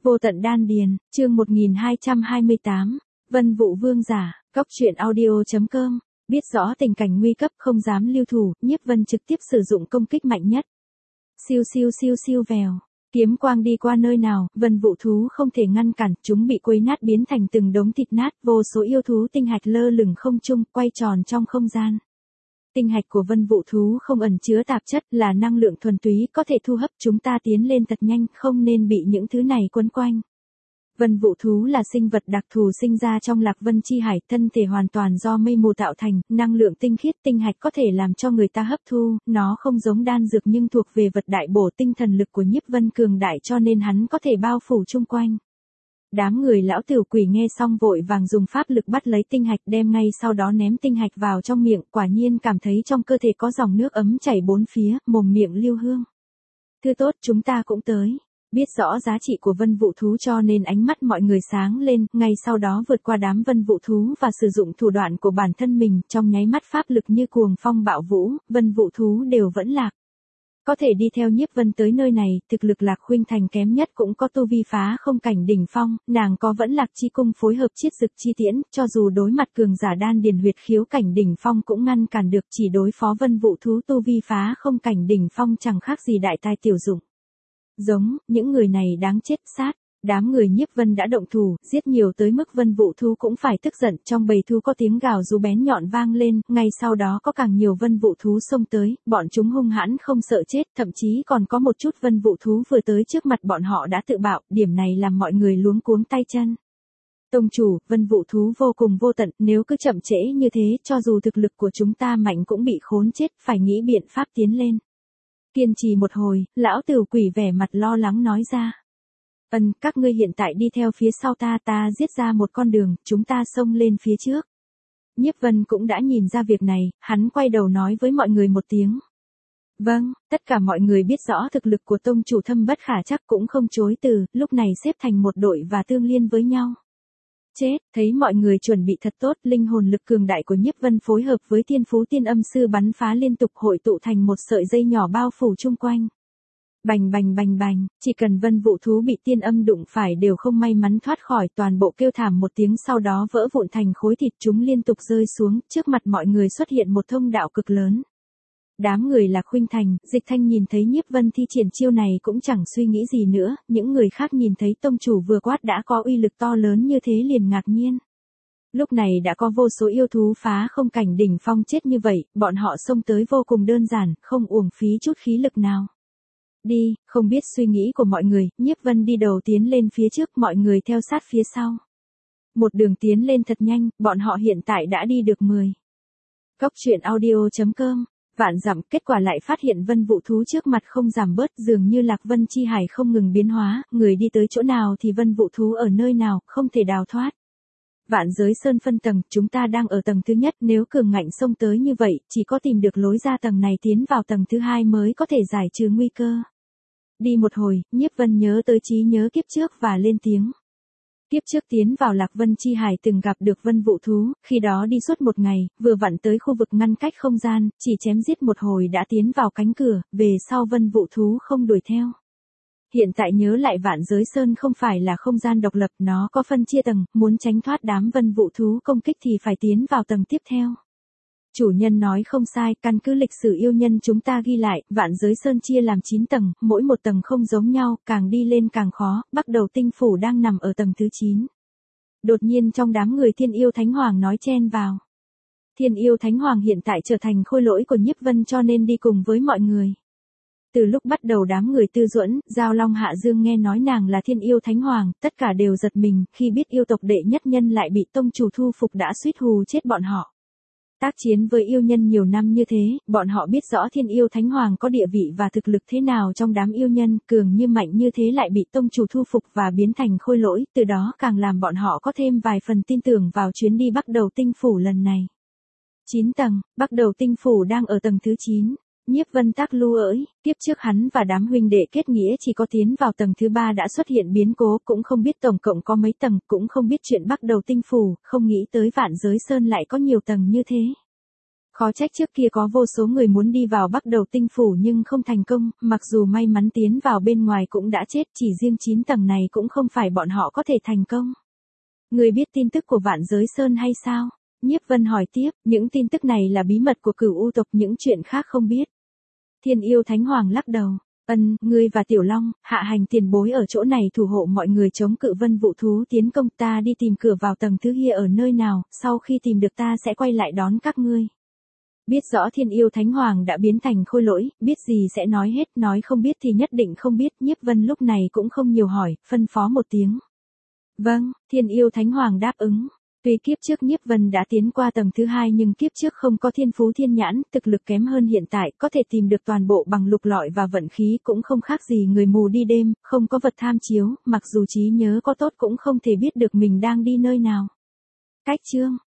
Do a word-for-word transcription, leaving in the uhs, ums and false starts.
Vô tận đan điền, chương một nghìn hai trăm hai mươi tám, Vân Vũ Vương giả, Cóc truyện audio.com, biết rõ tình cảnh nguy cấp không dám lưu thủ, Nhiếp Vân trực tiếp sử dụng công kích mạnh nhất. Siêu siêu siêu siêu vèo, kiếm quang đi qua nơi nào, Vân Vũ thú không thể ngăn cản, chúng bị quấy nát biến thành từng đống thịt nát, vô số yêu thú tinh hạch lơ lửng không trung, quay tròn trong không gian. Tinh hạch của Vân Vũ thú không ẩn chứa tạp chất, là năng lượng thuần túy, có thể thu hấp chúng ta tiến lên thật nhanh, không nên bị những thứ này quấn quanh. Vân Vũ thú là sinh vật đặc thù sinh ra trong Lạc Vân chi hải, thân thể hoàn toàn do mây mù tạo thành, năng lượng tinh khiết tinh hạch có thể làm cho người ta hấp thu, nó không giống đan dược nhưng thuộc về vật đại bổ, tinh thần lực của Nhiếp Vân cường đại cho nên hắn có thể bao phủ chung quanh. Đám người lão tiểu quỷ nghe xong vội vàng dùng pháp lực bắt lấy tinh hạch, đem ngay sau đó ném tinh hạch vào trong miệng, quả nhiên cảm thấy trong cơ thể có dòng nước ấm chảy bốn phía, mồm miệng lưu hương. Thứ tốt, chúng ta cũng tới. Biết rõ giá trị của Vân Vũ thú cho nên ánh mắt mọi người sáng lên, ngay sau đó vượt qua đám Vân Vũ thú và sử dụng thủ đoạn của bản thân mình, trong nháy mắt pháp lực như cuồng phong bạo vũ, Vân Vũ thú đều vẫn lạc. Có thể đi theo Nhiếp Vân tới nơi này, thực lực Lạc Khuynh Thành kém nhất cũng có tu vi phá không cảnh đỉnh phong, nàng có vẫn Lạc Chi cung phối hợp chiết dực chi tiễn, cho dù đối mặt cường giả đan điền huyệt khiếu cảnh đỉnh phong cũng ngăn cản được, chỉ đối phó Vân Vũ thú tu vi phá không cảnh đỉnh phong chẳng khác gì đại tai tiểu dụng. Giống, những người này đáng chết sát. Đám người Nhiếp Vân đã động thủ, giết nhiều tới mức Vân Vũ thú cũng phải tức giận, trong bầy thú có tiếng gào rú bén nhọn vang lên, ngay sau đó có càng nhiều Vân Vũ thú xông tới, bọn chúng hung hãn không sợ chết, thậm chí còn có một chút Vân Vũ thú vừa tới trước mặt bọn họ đã tự bạo, điểm này làm mọi người luống cuống tay chân. Tông chủ, Vân Vũ thú vô cùng vô tận, nếu cứ chậm trễ như thế, cho dù thực lực của chúng ta mạnh cũng bị khốn chết, phải nghĩ biện pháp tiến lên. Kiên trì một hồi, lão tiểu quỷ vẻ mặt lo lắng nói ra. Ân, các ngươi hiện tại đi theo phía sau ta, ta giết ra một con đường, chúng ta xông lên phía trước. Nhiếp Vân cũng đã nhìn ra việc này, hắn quay đầu nói với mọi người một tiếng. Vâng, tất cả mọi người biết rõ thực lực của tông chủ thâm bất khả trắc cũng không chối từ, lúc này xếp thành một đội và tương liên với nhau. Chết, thấy mọi người chuẩn bị thật tốt, linh hồn lực cường đại của Nhiếp Vân phối hợp với thiên phú tiên âm sư bắn phá liên tục hội tụ thành một sợi dây nhỏ bao phủ chung quanh. Bành bành bành bành, chỉ cần Vân Vũ thú bị tiên âm đụng phải đều không may mắn thoát khỏi, toàn bộ kêu thảm một tiếng sau đó vỡ vụn thành khối thịt, chúng liên tục rơi xuống, trước mặt mọi người xuất hiện một thông đạo cực lớn. Đám người Lạc Khuynh Thành, Dịch Thanh nhìn thấy Nhiếp Vân thi triển chiêu này cũng chẳng suy nghĩ gì nữa, những người khác nhìn thấy tông chủ vừa quát đã có uy lực to lớn như thế liền ngạc nhiên. Lúc này đã có vô số yêu thú phá không cảnh đỉnh phong chết như vậy, bọn họ xông tới vô cùng đơn giản, không uổng phí chút khí lực nào. Đi, không biết suy nghĩ của mọi người, Nhiếp Vân đi đầu tiến lên phía trước, mọi người theo sát phía sau. Một đường tiến lên thật nhanh, bọn họ hiện tại đã đi được mười. Cóc truyện audio.com, vạn dặm, kết quả lại phát hiện Vân Vũ thú trước mặt không giảm bớt, dường như Lạc Vân chi hải không ngừng biến hóa, người đi tới chỗ nào thì Vân Vũ thú ở nơi nào, không thể đào thoát. Vạn giới sơn phân tầng, chúng ta đang ở tầng thứ nhất, nếu cường ngạnh xông tới như vậy, chỉ có tìm được lối ra tầng này tiến vào tầng thứ hai mới có thể giải trừ nguy cơ. Đi một hồi, Nhiếp Vân nhớ tới trí nhớ kiếp trước và lên tiếng. Kiếp trước tiến vào Lạc Vân chi hải từng gặp được Vân Vũ thú, khi đó đi suốt một ngày, vừa vặn tới khu vực ngăn cách không gian, chỉ chém giết một hồi đã tiến vào cánh cửa, về sau Vân Vũ thú không đuổi theo. Hiện tại nhớ lại Vạn Giới Sơn không phải là không gian độc lập, nó có phân chia tầng, muốn tránh thoát đám Vân Vũ thú công kích thì phải tiến vào tầng tiếp theo. Chủ nhân nói không sai, căn cứ lịch sử yêu nhân chúng ta ghi lại, Vạn Giới Sơn chia làm chín tầng, mỗi một tầng không giống nhau, càng đi lên càng khó, bắt đầu tinh phủ đang nằm ở tầng thứ chín. Đột nhiên trong đám người Thiên Yêu Thánh Hoàng nói chen vào. Thiên Yêu Thánh Hoàng hiện tại trở thành khôi lỗi của Nhiếp Vân cho nên đi cùng với mọi người. Từ lúc bắt đầu đám người Tư Duẫn, Giao Long Hạ Dương nghe nói nàng là Thiên Yêu Thánh Hoàng, tất cả đều giật mình, khi biết yêu tộc đệ nhất nhân lại bị tông chủ thu phục đã suýt hù chết bọn họ. Tác chiến với yêu nhân nhiều năm như thế, bọn họ biết rõ Thiên Yêu Thánh Hoàng có địa vị và thực lực thế nào trong đám yêu nhân, cường như mạnh như thế lại bị tông chủ thu phục và biến thành khôi lỗi, từ đó càng làm bọn họ có thêm vài phần tin tưởng vào chuyến đi bắt đầu tinh phủ lần này. chín tầng, bắt đầu tinh phủ đang ở tầng thứ chín. Nhiếp Vân Tắc Lưu ỡi, tiếp trước hắn và đám huynh đệ kết nghĩa chỉ có tiến vào tầng thứ ba đã xuất hiện biến cố, cũng không biết tổng cộng có mấy tầng, cũng không biết chuyện bắt đầu tinh phủ, không nghĩ tới Vạn Giới Sơn lại có nhiều tầng như thế. Khó trách trước kia có vô số người muốn đi vào Bắc Đầu Tinh Phủ nhưng không thành công, mặc dù may mắn tiến vào bên ngoài cũng đã chết, chỉ riêng chín tầng này cũng không phải bọn họ có thể thành công. Người biết tin tức của Vạn Giới Sơn hay sao? Nhiếp Vân hỏi tiếp, những tin tức này là bí mật của Cửu U tộc, những chuyện khác không biết. Thiên Yêu Thánh Hoàng lắc đầu, ân, ngươi và Tiểu Long, Hạ Hành tiền bối ở chỗ này thủ hộ mọi người chống cự Vân Vũ thú tiến công, ta đi tìm cửa vào tầng thứ kia ở nơi nào, sau khi tìm được ta sẽ quay lại đón các ngươi. Biết rõ Thiên Yêu Thánh Hoàng đã biến thành khôi lỗi, biết gì sẽ nói hết, nói không biết thì nhất định không biết, Nhiếp Vân lúc này cũng không nhiều hỏi, phân phó một tiếng. Vâng, Thiên Yêu Thánh Hoàng đáp ứng. Tuy kiếp trước Nhiếp Vân đã tiến qua tầng thứ hai nhưng kiếp trước không có thiên phú thiên nhãn, thực lực kém hơn hiện tại, có thể tìm được toàn bộ bằng lục lọi và vận khí cũng không khác gì người mù đi đêm, không có vật tham chiếu, mặc dù trí nhớ có tốt cũng không thể biết được mình đang đi nơi nào. Cách chương